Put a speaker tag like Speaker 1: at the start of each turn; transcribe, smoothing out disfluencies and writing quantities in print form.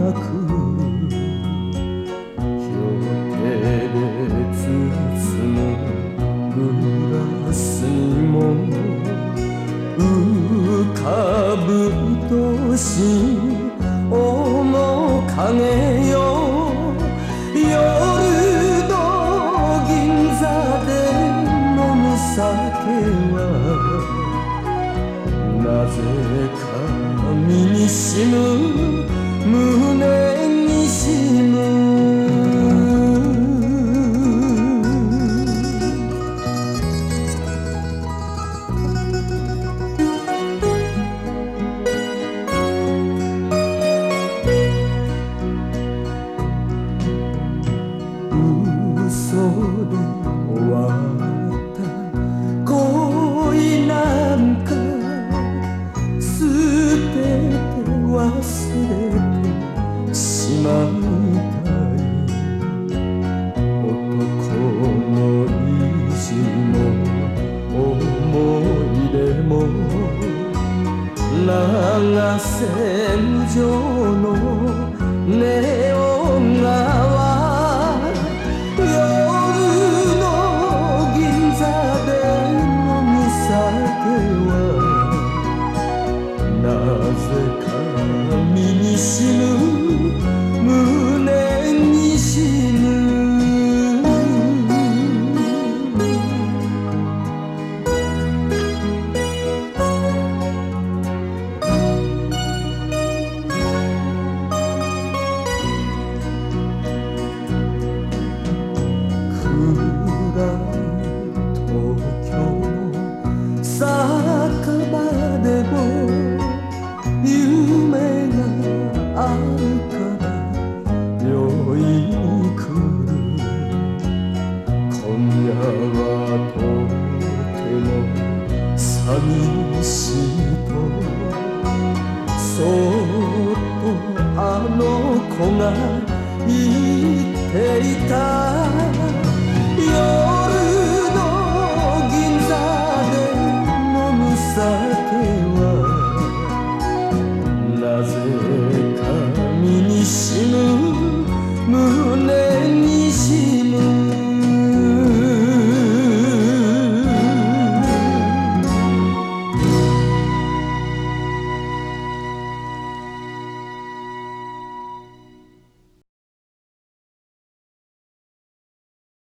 Speaker 1: く両手で包むグラスにも浮かぶとし面影よ夜の銀座で飲む酒はなぜか身にしむ胸にしむ嘘で終わった恋なんか捨てて忘れてしまいたい男の意地も思い出も流せ無情のネオン川夜の銀座で飲む酒はなぜか身にしむ胸にしむ東京の酒場でも夢があるから酔いに来る今夜はとても寂しいとそっとあの子が言っていたよ